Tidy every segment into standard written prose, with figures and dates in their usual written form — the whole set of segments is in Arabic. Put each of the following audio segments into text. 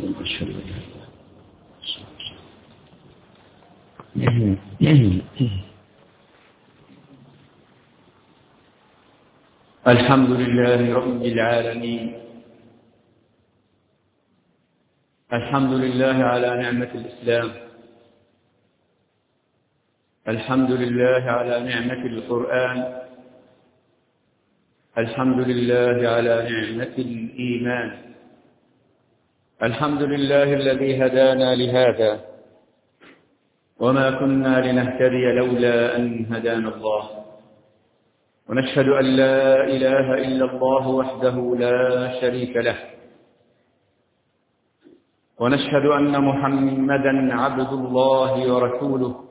الحمد لله رب العالمين. الحمد لله على نعمة الإسلام. الحمد لله على نعمة القرآن. الحمد لله على نعمة الإيمان. الحمد لله الذي هدانا لهذا وما كنا لنهتدي لولا أن هدانا الله، ونشهد أن لا إله إلا الله وحده لا شريك له، ونشهد أن محمدا عبد الله ورسوله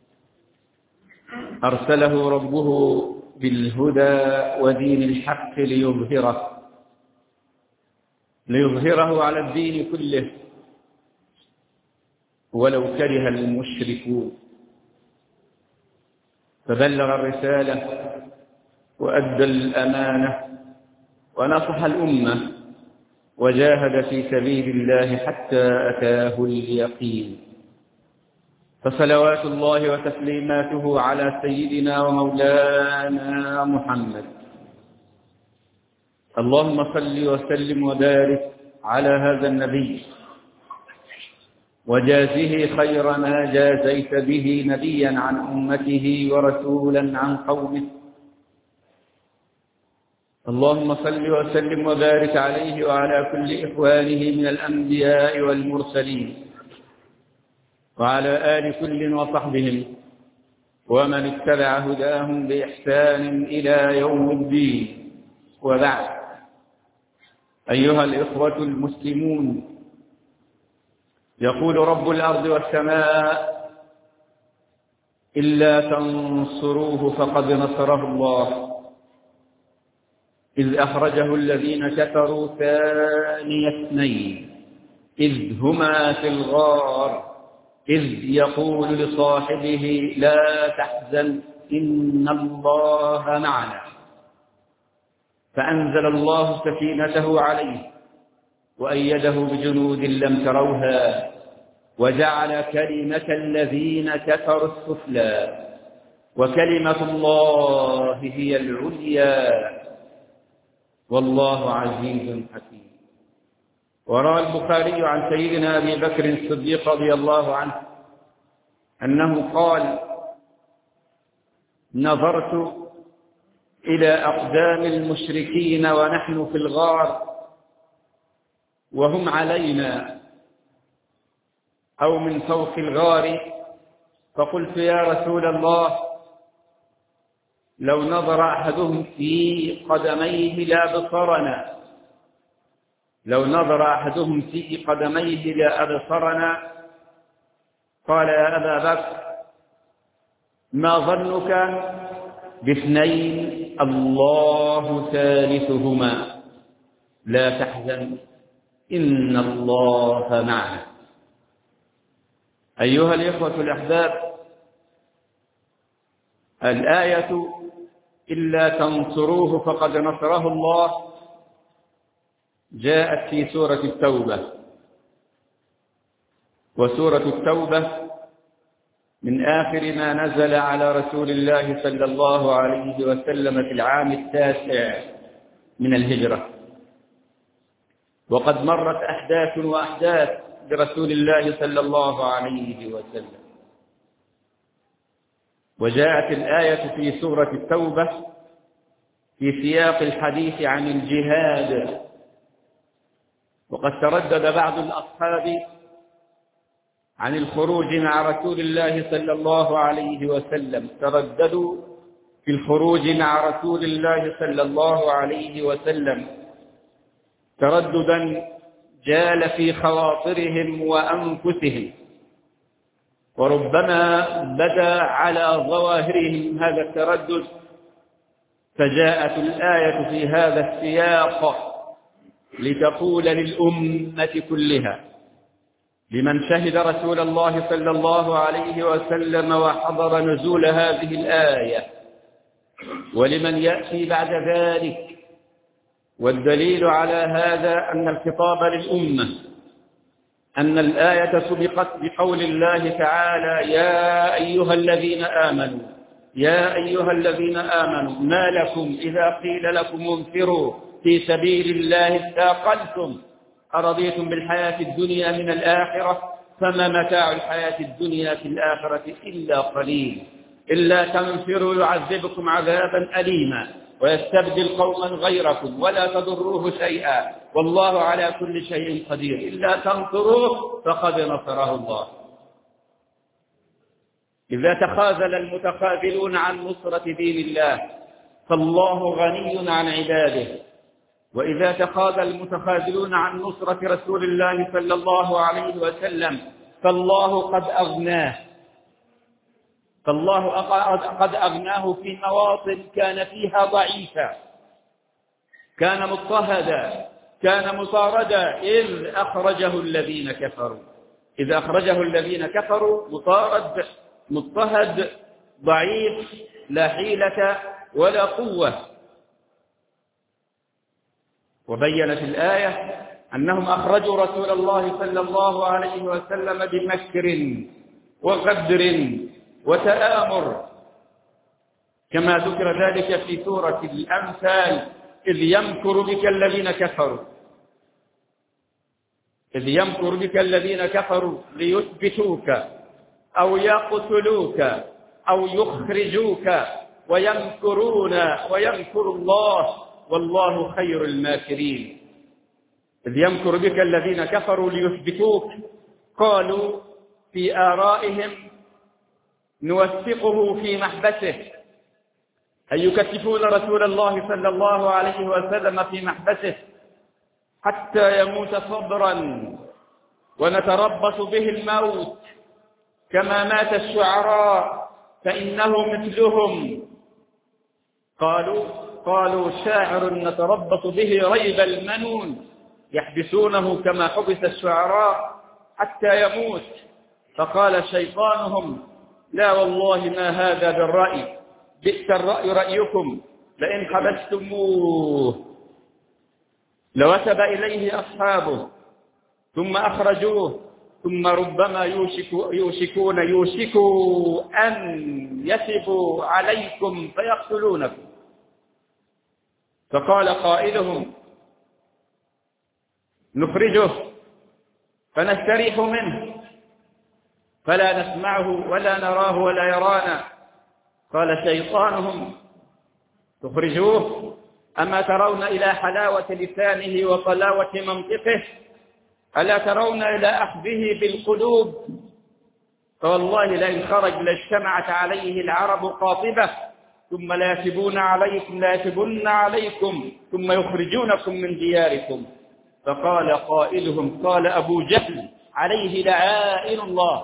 أرسله ربه بالهدى ودين الحق ليظهره على الدين كله ولو كره المشركون. فبلغ الرسالة وأدى الأمانة ونصح الأمة وجاهد في سبيل الله حتى أتاه اليقين. فصلوات الله وتسليماته على سيدنا ومولانا محمد. اللهم صل وسلم وبارك على هذا النبي وجازه خير ما جازيت به نبيا عن أمته ورسولا عن قومه. اللهم صل وسلم وبارك عليه وعلى كل إخوانه من الأنبياء والمرسلين وعلى آل كل وصحبهم ومن اتبع هداهم بإحسان إلى يوم الدين. وبعد، أيها الإخوة المسلمون، يقول رب الأرض والسماء: إلا تنصروه فقد نصره الله إذ أخرجه الذين كفروا ثاني اثنين إذ هما في الغار إذ يقول لصاحبه لا تحزن إن الله معنا، فأنزل الله سكينته عليه وأيده بجنود لم تروها وجعل كلمة الذين كفروا السفلى وكلمة الله هي العليا والله عزيز حكيم. وروى البخاري عن سيدنا أبي بكر الصديق رضي الله عنه أنه قال: نظرت إلى أقدام المشركين ونحن في الغار وهم علينا أو من فوق الغار، فقلت: يا رسول الله، لو نظر أحدهم في قدميه لأبصرنا، لو نظر أحدهم في قدميه لأبصرنا. قال: يا أبا بكر، ما ظنك باثنين الله ثالثهما، لا تحزن إن الله معنا. أيها الإخوة الأحباب، الآية إلا تنصروه فقد نصره الله جاءت في سورة التوبة، وسورة التوبة من آخر ما نزل على رسول الله صلى الله عليه وسلم في العام 9 من الهجرة، وقد مرت أحداث وأحداث برسول الله صلى الله عليه وسلم. وجاءت الآية في سورة التوبة في سياق الحديث عن الجهاد، وقد تردد بعض الأصحاب عن الخروج مع رسول الله صلى الله عليه وسلم، ترددوا في الخروج مع رسول الله صلى الله عليه وسلم ترددا جال في خواطرهم وأنفسهم، وربما بدا على ظواهرهم هذا التردد، فجاءت الآية في هذا السياق لتقول للأمة كلها، لمن شهد رسول الله صلى الله عليه وسلم وحضر نزول هذه الآية، ولمن يأتي بعد ذلك. والدليل على هذا أن الخطاب للأمة أن الآية سبقت بقول الله تعالى: يا أيها الذين آمنوا، يا أيها الذين آمنوا ما لكم إذا قيل لكم انفروا في سبيل الله اثاقلتم أرضيتم بالحياة الدنيا من الآخرة فما متاع الحياة الدنيا في الآخرة إلا قليل إلا تنفروا يعذبكم عذابا أليما ويستبدل قوما غيركم ولا تضروه شيئا والله على كل شيء قدير إلا تنصروه فقد نصره الله. إذا تخاذل المتخاذلون عن نصرة دين الله فالله غني عن عباده، وإذا تخاذل المتخاذلون عن نصرة رسول الله صلى الله عليه وسلم فالله قد أغناه، فالله قد أغناه في مواطن كان فيها ضعيفا، كان مضطهدا، كان مطاردا إذ أخرجه الذين كفروا، إذ أخرجه الذين كفروا مطارد مضطهد ضعيف لا حيلة ولا قوة. وبينت الآية أنهم أخرجوا رسول الله صلى الله عليه وسلم بمكر وغدر وتآمر كما ذكر ذلك في سورة الأمثال: إذ يمكر بك الذين كفروا، إذ يمكر بك الذين كفروا ليثبتوك أو يقتلوك أو يخرجوك ويمكرون ويمكر الله والله خير الماكرين. إذ يمكر بك الذين كفروا ليثبتوك، قالوا في آرائهم: نوثقه في محبسه، أي يكتفون رسول الله صلى الله عليه وسلم في محبسه حتى يموت صبرا ونتربص به الموت كما مات الشعراء فإنه مثلهم. قالوا شاعر نتربص به ريب المنون، يحبسونه كما حبس الشعراء حتى يموت. فقال شيطانهم: لا والله ما هذا بالرأي، بئس الرأي رأيكم، لئن حبستموه لوثب إليه أصحابه ثم أخرجوه ثم ربما يوشكوا أن يثبوا عليكم فيقتلونكم. فقال قائلهم: نخرجه فنستريح منه فلا نسمعه ولا نراه ولا يرانا. قال شيطانهم: تخرجوه أما ترون إلى حلاوة لسانه وطلاوة منطقه، ألا ترون إلى أخذه بالقلوب؟ فوالله لئن خرج لاجتمعت عليه العرب قاطبة ثم لا يثبن عليكم ثم يخرجونكم من دياركم. فقال قائلهم: قال أبو جهل عليه لعائن الله: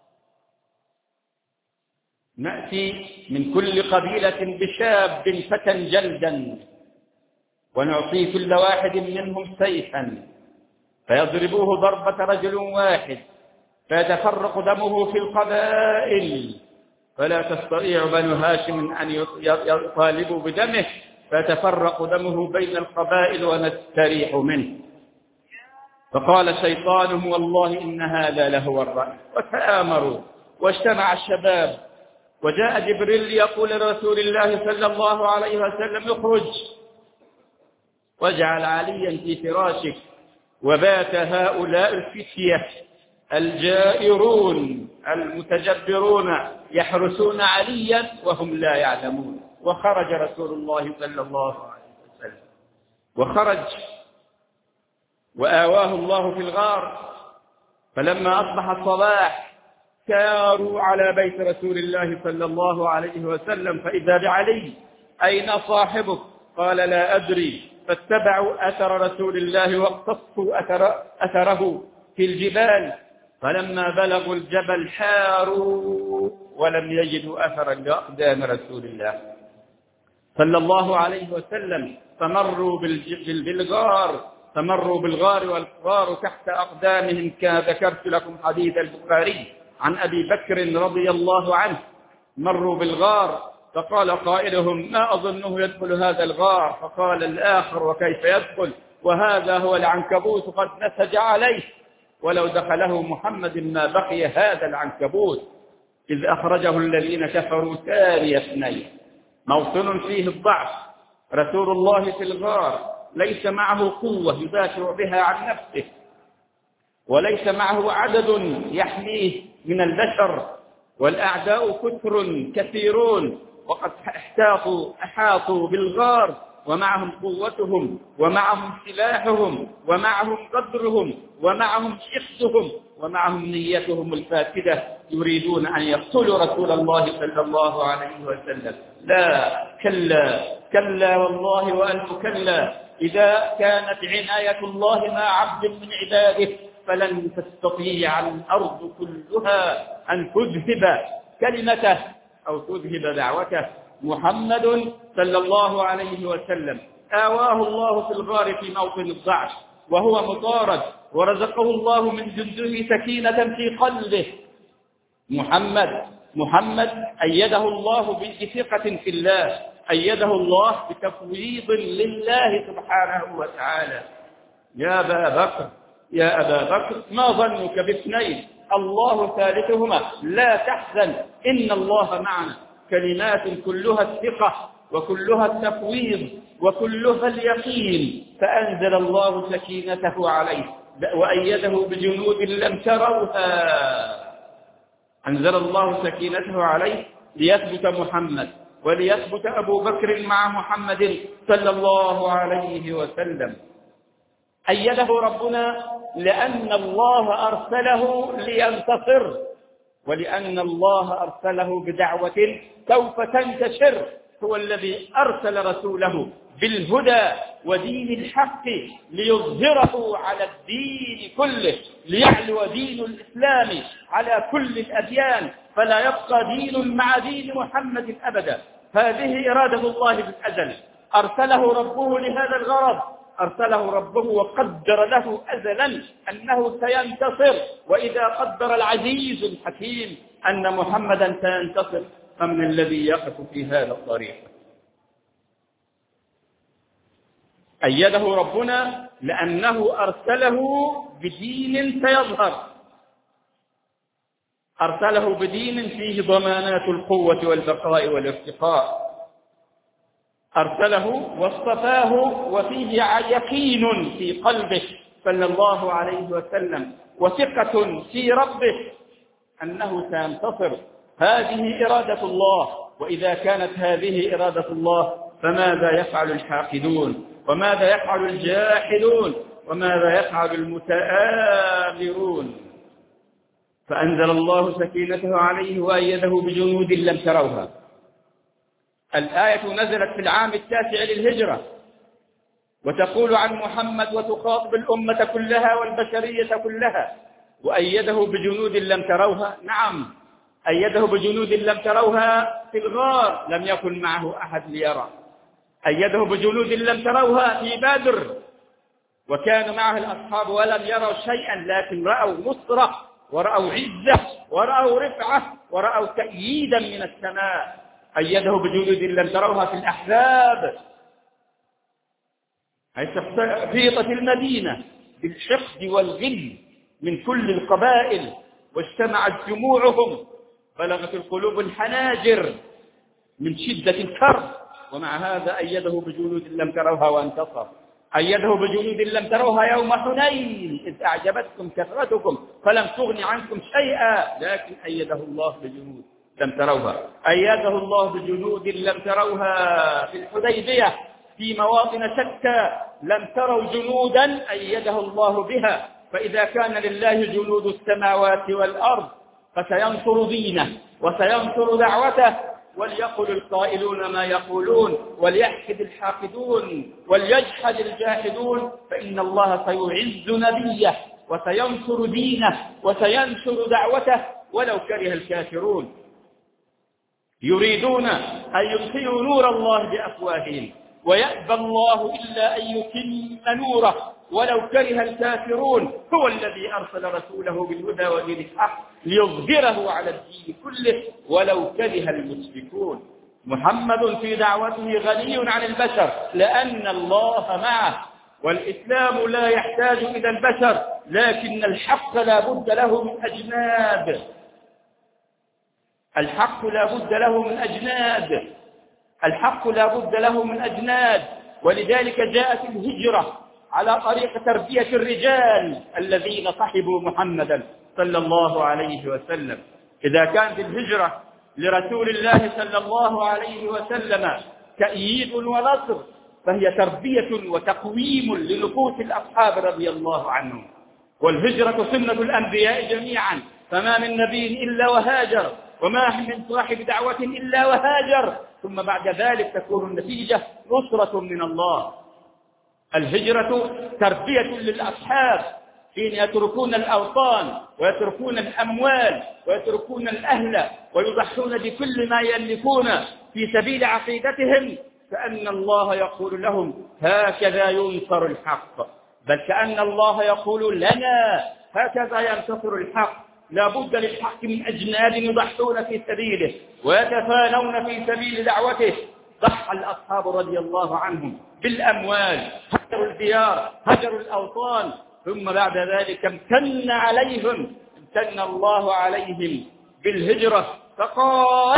نأتي من كل قبيلة بشاب فتى جلدا ونعطي كل واحد منهم سيفا فيضربوه ضربة رجل واحد فيتفرق دمه في القبائل فلا تستطيع بنو هاشم أن يطالبوا بدمه فيتفرق دمه بين القبائل ونستريح منه. فقال شيطانهم: والله إن هذا لهو الرأي. وتآمروا واجتمع الشباب، وجاء جبريل يقول لرسول الله صلى الله عليه وسلم: اخرج واجعل عليا في فراشك. وبات هؤلاء الفتية الجائرون المتجبرون يحرسون عليا وهم لا يعلمون. وخرج رسول الله صلى الله عليه وسلم، وخرج وآواه الله في الغار. فلما أصبح الصباح ساروا على بيت رسول الله صلى الله عليه وسلم فإذا بعلي: أين صاحبك؟ قال: لا أدري. فاتبعوا أثر رسول الله واقتصوا أثره في الجبال، فلما بلغوا الجبل حاروا ولم يجدوا أثرا لأقدام رسول الله صلى الله عليه وسلم. فمروا بالغار والغار تحت أقدامهم، كما ذكرت لكم حديث البخاري عن أبي بكر رضي الله عنه. مروا بالغار فقال قائلهم: ما أظنه يدخل هذا الغار. فقال الآخر: وكيف يدخل وهذا هو العنكبوت قد نسج عليه ولو دخله محمد ما بقي هذا العنكبوت إذ أخرجه الذين كفروا ثاني اثنين. موطن فيه الضعف، رسول الله في الغار ليس معه قوة يدافع بها عن نفسه، وليس معه عدد يحميه من البشر، والأعداء كثيرون، وقد أحاطوا بالغار، ومعهم قوتهم ومعهم سلاحهم ومعهم قدرهم ومعهم حقدهم ومعهم نيتهم الفاسدة، يريدون أن يقتلوا رسول الله صلى الله عليه وسلم. لا، كلا والله وألف كلا. إذا كانت عناية الله مع عبد من عباده فلن تستطيع الأرض كلها أن تذهب كلمته أو تذهب دعوته. محمد صلى الله عليه وسلم آواه الله في الغار في موطن الضعف وهو مطارد، ورزقه الله من جنده سكينة في قلبه. محمد أيده الله بثقة في الله، أيده الله بتفويض لله سبحانه وتعالى. يا أبا بكر ما ظنك باثنين الله ثالثهما لا تحزن إن الله معنا. كلمات كلها الثقة وكلها التفويض وكلها اليقين. فأنزل الله سكينته عليه وأيده بجنود لم تروها. أنزل الله سكينته عليه ليثبت محمد وليثبت أبو بكر مع محمد صلى الله عليه وسلم. أيده ربنا لأن الله أرسله لينتصر، ولأن الله أرسله بدعوة سوف تنتشر. هو الذي أرسل رسوله بالهدى ودين الحق ليظهره على الدين كله، ليعلو دين الإسلام على كل الأديان، فلا يبقى دين مع دين محمد أبدا. هذه إرادة الله بالأزل، أرسله ربه لهذا الغرض، أرسله ربه وقدر له أزلا أنه سينتصر. وإذا قدر العزيز الحكيم أن محمدا سينتصر فمن الذي يقف في هذا الطريق؟ أيده ربنا لأنه أرسله بدين سيظهر، أرسله بدين فيه ضمانات القوة والبقاء والارتقاء، أرسله واصطفاه وفيه يقين في قلبه صلى الله عليه وسلم وثقة في ربه أنه سينتصر. هذه إرادة الله. وإذا كانت هذه إرادة الله فماذا يفعل الحاقدون؟ وماذا يفعل الجاحدون؟ وماذا يفعل المتآمرون؟ فأنزل الله سكينته عليه وأيده بجنود لم تروها. الآية نزلت في العام 9 للهجرة، وتقول عن محمد وتخاطب الأمة كلها والبشرية كلها. وأيده بجنود لم تروها، نعم أيده بجنود لم تروها في الغار، لم يكن معه أحد ليرى. أيده بجنود لم تروها في بدر، وكان معه الأصحاب ولم يروا شيئا، لكن رأوا نصرة ورأوا عزة ورأوا رفعة ورأوا تأييدا من السماء. أيده بجنود لم تروها في الأحزاب، حيث فيضت المدينة بالحقد والغل من كل القبائل واجتمعت جموعهم، بلغت القلوب الحناجر من شدة الكرب، ومع هذا أيده بجنود لم تروها وانتصر. أيده بجنود لم تروها يوم حنين إذ أعجبتكم كثرتكم فلم تغن عنكم شيئا، لكن أيده الله بجنود لم تروها. أيده الله بجنود لم تروها في الحديبية في مواطن شتى، لم تروا جنودا أيده الله بها. فإذا كان لله جنود السماوات والأرض فسينصر دينه وسينصر دعوته. وليقل القائلون ما يقولون وليحكد الحاقدون وليجحد الجاحدون، فإن الله سيعز نبيه وسينصر دينه وسينشر دعوته ولو كره الكافرون. يريدون أن يطفئوا نور الله بأفواههم ويأبى الله إلا أن يتم نوره ولو كره الكافرون. هو الذي أرسل رسوله بالهدى ودين الحق ليظهره على الدين كله ولو كره المشركون. محمد في دعوته غني عن البشر لأن الله معه، والإسلام لا يحتاج إلى البشر، لكن الحق لا بد له من أجناد. الحق لا بد له من أجناد. الحق لا بد له من أجناد. ولذلك جاءت الهجرة على طريق تربية الرجال الذين صحبوا محمدا صلى الله عليه وسلم. إذا كانت الهجرة لرسول الله صلى الله عليه وسلم تأييد ونصر، فهي تربية وتقويم لنفوس الأصحاب رضي الله عنهم. والهجرة سنة الأنبياء جميعا، فما من نبي إلا وهاجر، وما من صاحب دعوة إلا وهاجر، ثم بعد ذلك تكون النتيجة نصرة من الله. الهجرة تربية للأصحاب حين يتركون الأوطان ويتركون الأموال ويتركون الأهل ويضحون بكل ما يملكون في سبيل عقيدتهم، كأن الله يقول لهم هكذا ينصر الحق، بل كأن الله يقول لنا هكذا ينتصر الحق. لا بد للحق من أجناد يضحون في سبيله ويتفانون في سبيل دعوته. ضحى الأصحاب رضي الله عنهم بالأموال، هجروا الديار، هجروا الأوطان، ثم بعد ذلك امتن الله عليهم بالهجرة، فقال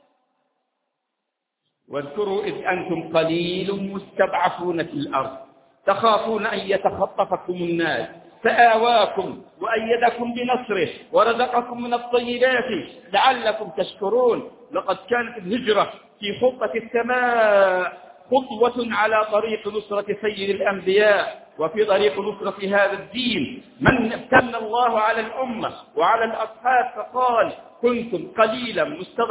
واذكروا إذ أنتم قليل مستضعفون في الأرض تخافون أن يتخطفكم الناس فآواكم وأيدكم بنصره ورزقكم من الطيبات لعلكم تشكرون. لقد كانت الهجرة في خطة السماء خطوة على طريق نصرة سيد الأنبياء وفي طريق نصرة هذا الدين. من امتن الله على الأمة وعلى الأصحاب فقال كنتم قليلا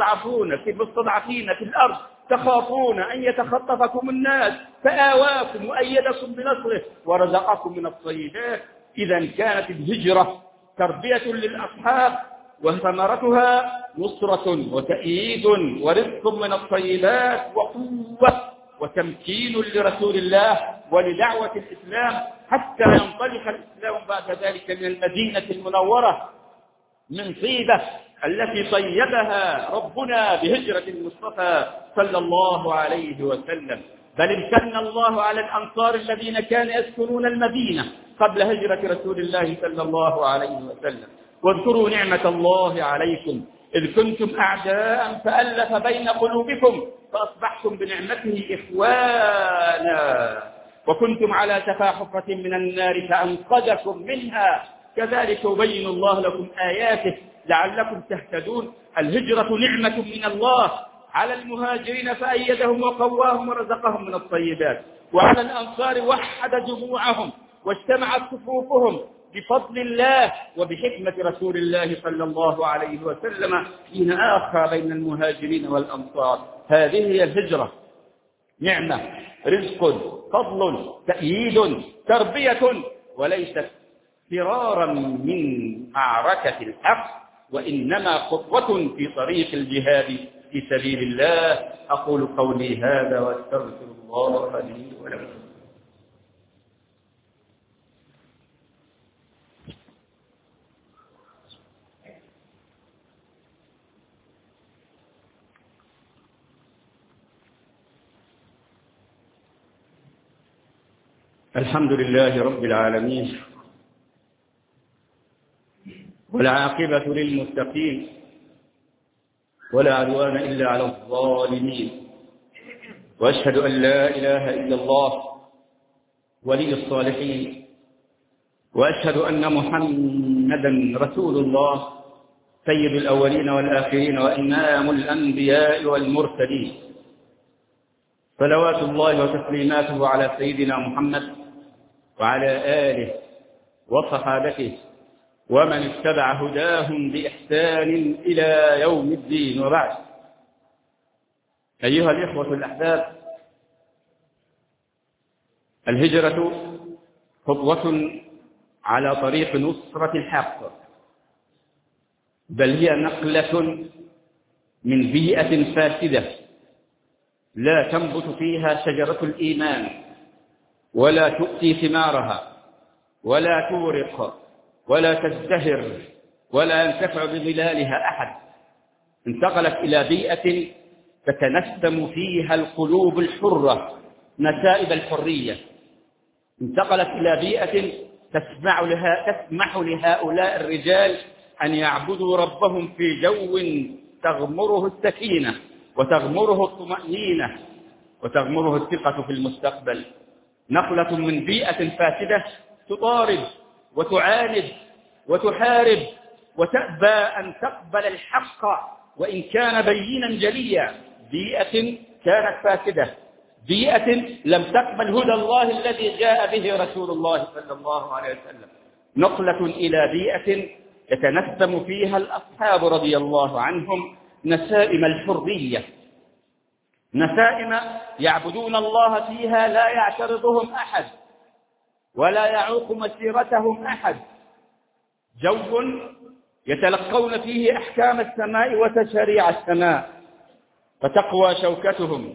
مستضعفين في الأرض تخافون أن يتخطفكم الناس فآواكم وأيدكم بنصره ورزقكم من الطيبات. إذا كانت الهجرة تربية للأصحاب وثمرتها نصرة وتأييد ورزق من الطيبات وقوة وتمكين لرسول الله ولدعوة الإسلام حتى ينطلق الإسلام بعد ذلك من المدينة المنورة من طيبة التي طيبها ربنا بهجرة المصطفى صلى الله عليه وسلم. بل امتن الله على الأنصار الذين كانوا يسكنون المدينة قبل هجرة رسول الله صلى الله عليه وسلم. واذكروا نعمة الله عليكم إذ كنتم أعداء فألف بين قلوبكم فأصبحتم بنعمته إخوانا وكنتم على شفا حفرة من النار فأنقذكم منها كذلك يبين الله لكم آياته لعلكم تهتدون. الهجرة نعمة من الله على المهاجرين فأيدهم وقواهم ورزقهم من الطيبات، وعلى الأنصار وحد جموعهم واجتمعت صفوفهم بفضل الله وبحكمة رسول الله صلى الله عليه وسلم حين آخى بين المهاجرين والأنصار. هذه هي الهجرة، نعمة، رزق، فضل، تأييد، تربية، وليست فرارا من معركة الحق، وإنما خطوة في طريق الجهاد في سبيل الله. أقول قولي هذا واستغفر الله لي ولكم. الحمد لله رب العالمين والعاقبة للمتقين ولا عدوان إلا على الظالمين، وأشهد أن لا إله إلا الله ولي الصالحين، وأشهد أن محمدا رسول الله سيد الأولين والآخرين وإمام الأنبياء والمرسلين، صلوات الله وتسليماته على سيدنا محمد وعلى آله وصحابته ومن اتبع هداهم بإحسان إلى يوم الدين. وبعد، أيها الإخوة الأحباب، الهجرة خطوة على طريق نصرة الحق، بل هي نقلة من بيئة فاسدة لا تنبت فيها شجرة الإيمان ولا تؤتي ثمارها ولا تورق ولا تزدهر ولا ينتفع بظلالها أحد. انتقلت إلى بيئة تتنسم فيها القلوب الحرة نسائب الحرية، انتقلت إلى بيئة تسمح لهؤلاء الرجال أن يعبدوا ربهم في جو تغمره السكينة وتغمره الطمأنينة وتغمره الثقة في المستقبل. نقلة من بيئة فاسدة تطارد وتعاند وتحارب وتأبى أن تقبل الحق وإن كان بينا جليا. بيئة كانت فاسدة، بيئة لم تقبل هدى الله الذي جاء به رسول الله صلى الله عليه وسلم. نقلة إلى بيئة يتنسم فيها الأصحاب رضي الله عنهم نسائم الحرية، نسائم يعبدون الله فيها لا يعترضهم أحد ولا يعوق مسيرتهم أحد، جو يتلقون فيه أحكام السماء وتشريع السماء، فتقوى شوكتهم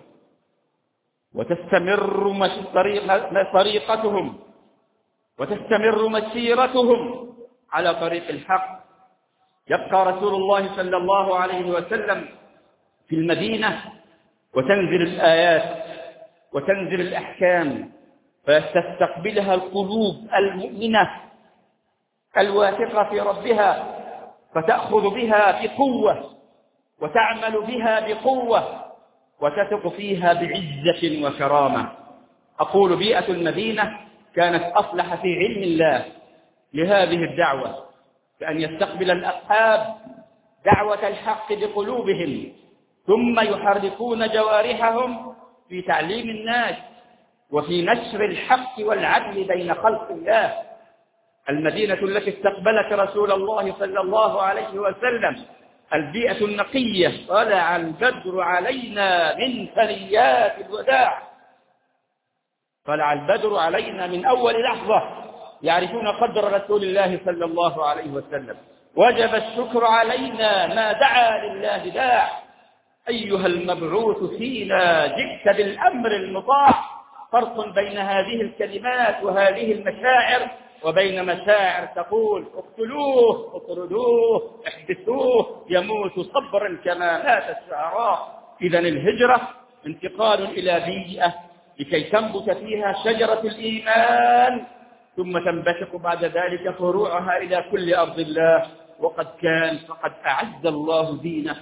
وتستمر طريقتهم وتستمر مسيرتهم على طريق الحق. يبقى رسول الله صلى الله عليه وسلم في المدينة وتنزل الآيات وتنزل الأحكام فتستقبلها القلوب المؤمنة الواثقة في ربها، فتأخذ بها بقوة وتعمل بها بقوة وتثق فيها بعزة وكرامة. أقول بيئة المدينة كانت أصلح في علم الله لهذه الدعوة، كأن يستقبل الأصحاب دعوة الحق بقلوبهم ثم يحركون جوارحهم في تعليم الناس وفي نشر الحق والعدل بين خلق الله. المدينة التي استقبلت رسول الله صلى الله عليه وسلم البيئة النقية. طلع البدر علينا من ثنيات الوداع، طلع البدر علينا من أول لحظة يعرفون قدر رسول الله صلى الله عليه وسلم. وجب الشكر علينا ما دعا لله داع. أيها المبعوث فينا جئت بالأمر المطاع. فرق بين هذه الكلمات وهذه المشاعر وبين مشاعر تقول اقتلوه اطردوه احبسوه يموت صبرا كما مات الشعراء. إذا الهجرة انتقال إلى بيئة لكي تنبت فيها شجرة الإيمان ثم تنبثق بعد ذلك فروعها إلى كل أرض الله. وقد كان فقد أعز الله دينه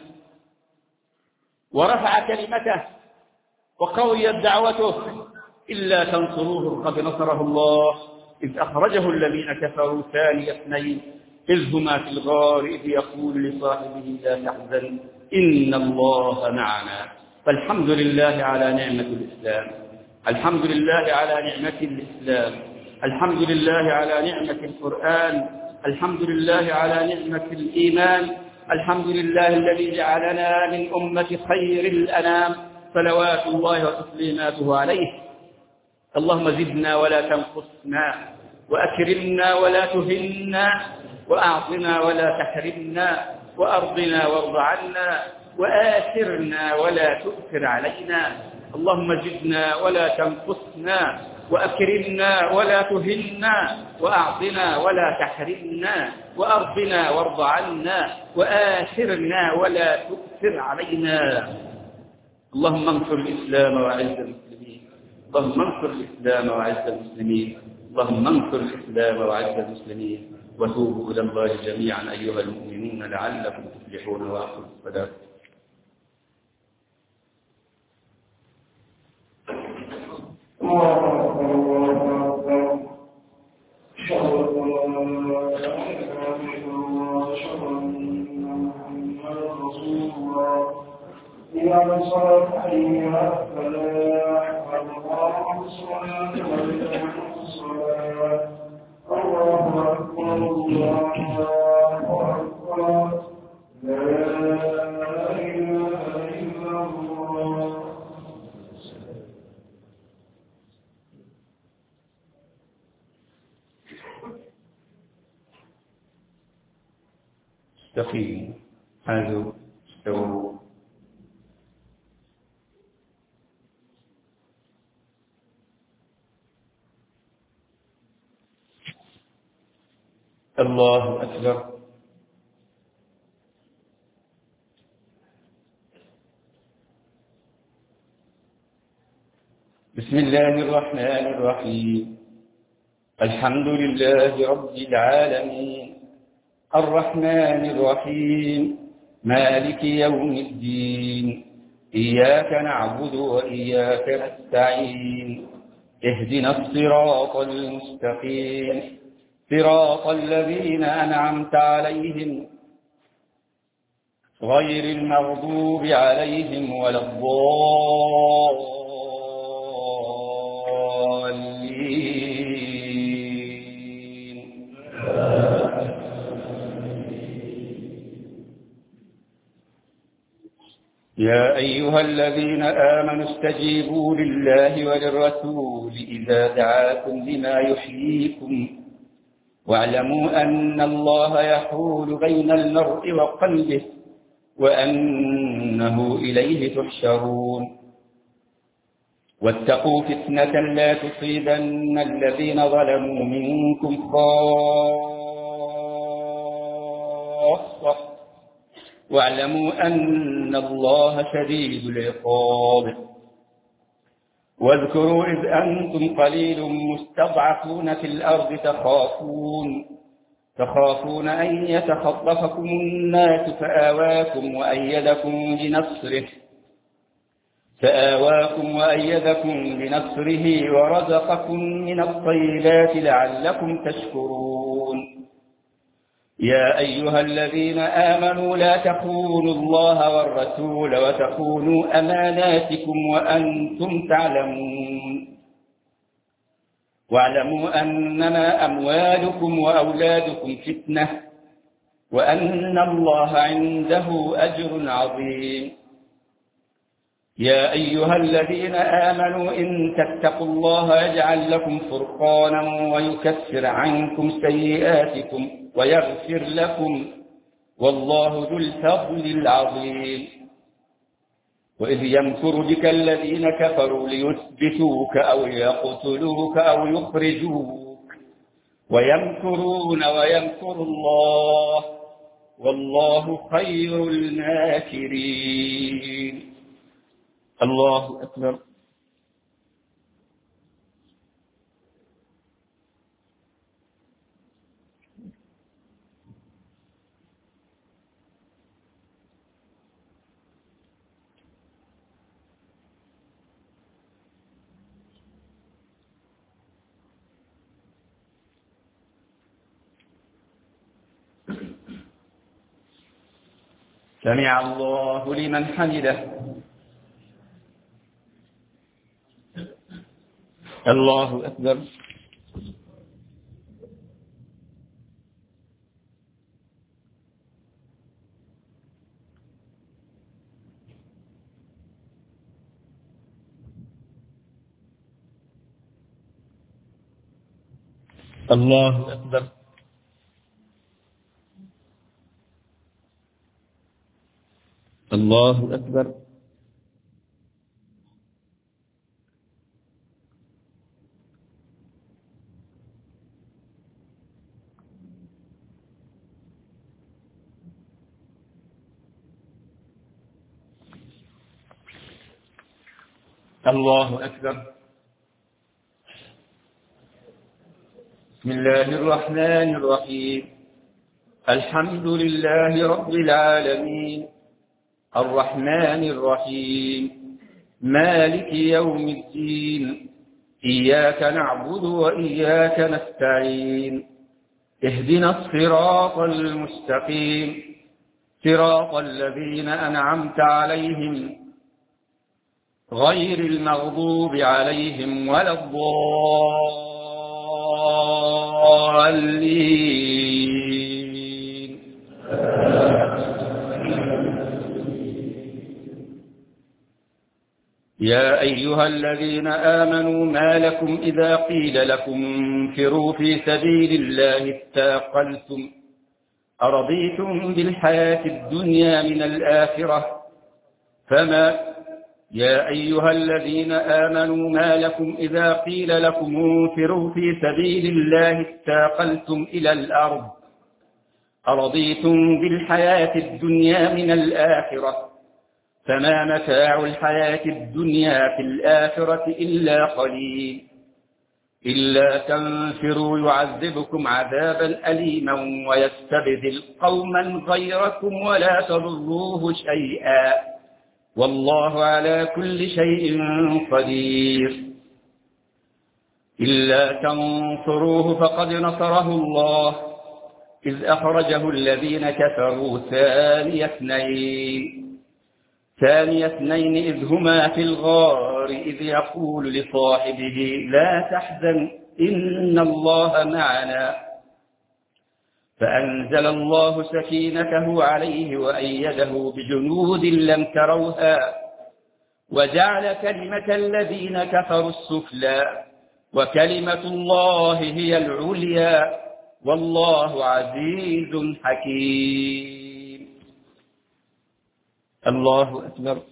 ورفع كلمته وقويت دعوته إلا تنصروه فقد نصره الله إذ أخرجه الذين كفروا ثاني اثنين إذ هما في الغار إذ يقول لصاحبه لا تحزن إن الله معنا. فالحمد لله على نعمة الإسلام، الحمد لله على نعمة الإسلام، الحمد لله على نعمة القرآن، الحمد لله على نعمة الإيمان، الحمد لله الذي جعلنا من أمة خير الأنام صلوات الله وتسليماته عليه. اللهم زدنا ولا تنقصنا وأكرمنا ولا تهنا وأعطنا ولا تحرمنا وأرضنا وارض عنا وآثرنا ولا تؤثر علينا. اللهم زدنا ولا تنقصنا وأكرمنا ولا تهنا وأعطنا ولا تحرمنا وأرضنا وارض عنا وآثرنا ولا تؤثر علينا. اللهم انصر الإسلام وأعز المسلمين، اللهم انصر الإسلام وأعز المسلمين، اللهم انصر الإسلام وأعز المسلمين. وتوبوا إلى الله جميعا أيها المؤمنون لعلكم تفلحون. وأقم الصلاة. استقيموا حاذوا استووا. الله أكبر. بسم الله الرحمن الرحيم. الحمد لله رب العالمين الرحمن الرحيم مالك يوم الدين إياك نعبد وإياك نستعين اهدنا الصراط المستقيم صراط الذين أنعمت عليهم غير المغضوب عليهم ولا الضالين. يا أيها الذين آمنوا استجيبوا لله وللرسول إذا دعاكم لما يحييكم واعلموا أن الله يحول بين المرء وقلبه وأنه إليه تحشرون واتقوا فتنة لا تصيبن الذين ظلموا منكم خاصة واعلموا أن الله شديد العقاب واذكروا إذ أنتم قليل مستضعفون في الأرض تخافون أن يتخطفكم الناس فآواكم وأيدكم بنصره ورزقكم من الطيبات لعلكم تشكرون يا أيها الذين آمنوا لا تخونوا الله والرسول وتخونوا أماناتكم وأنتم تعلمون واعلموا أنما أموالكم وأولادكم فتنة وأن الله عنده أجر عظيم يا أيها الذين آمنوا إن تتقوا الله يجعل لكم فرقانا ويكفر عنكم سيئاتكم ويغفر لكم والله ذو الفضل العظيم وإذ يمكر بك الذين كفروا ليثبتوك أو يقتلوك أو يخرجوك ويمكرون ويمكر الله والله خير الماكرين. الله أكبر. سمع الله لمن حمده. الله أكبر. الله أكبر. الله أكبر. الله أكبر. بسم الله الرحمن الرحيم الحمد لله رب العالمين الرحمن الرحيم مالك يوم الدين إياك نعبد وإياك نستعين اهدنا الصراط المستقيم صراط الذين أنعمت عليهم غير المغضوب عليهم ولا الضالين. يا أيها الذين آمنوا ما لكم إذا قيل لكم انفروا في سبيل الله اثاقلتم أرضيتم بالحياة الدنيا من الآخرة يا أيها الذين آمنوا ما لكم إذا قيل لكم انفروا في سبيل الله اثاقلتم إلى الأرض أرضيتم بالحياة الدنيا من الآخرة فما متاع الحياة الدنيا في الآخرة إلا قليل إلا تنفروا يعذبكم عذابا أليما ويستبدل قوما غيركم ولا تضروه شيئا والله على كل شيء قدير. إلا تنصروه فقد نصره الله إذ أخرجه الذين كفروا ثاني اثنين إذ هما في الغار إذ يقول لصاحبه لا تحزن إن الله معنا فأنزل الله سكينته عليه وأيده بجنود لم تروها وجعل كلمة الذين كفروا السفلى وكلمة الله هي العليا والله عزيز حكيم. الله أكبر.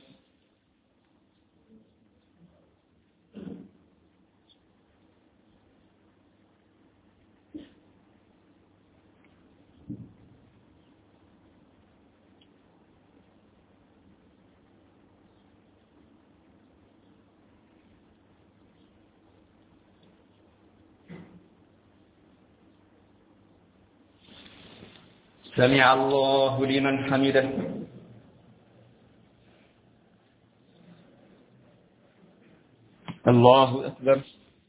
سمع الله لمن حمده. الله أكبر.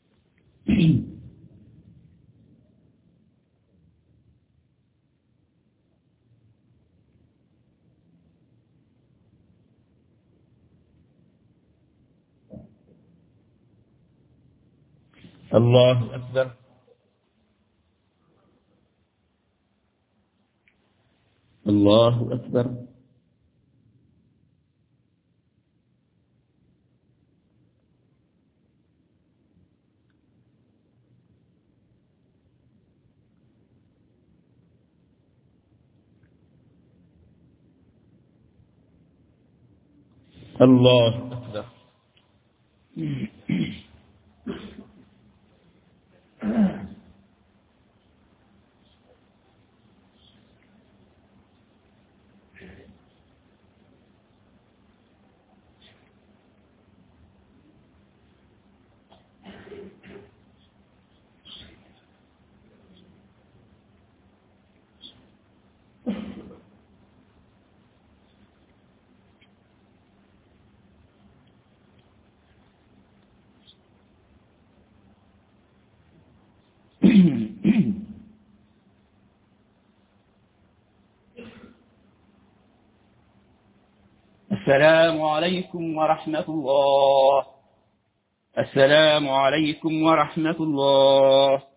الله أكبر. الله أكبر. الله أكبر. السلام عليكم ورحمة الله. السلام عليكم ورحمة الله.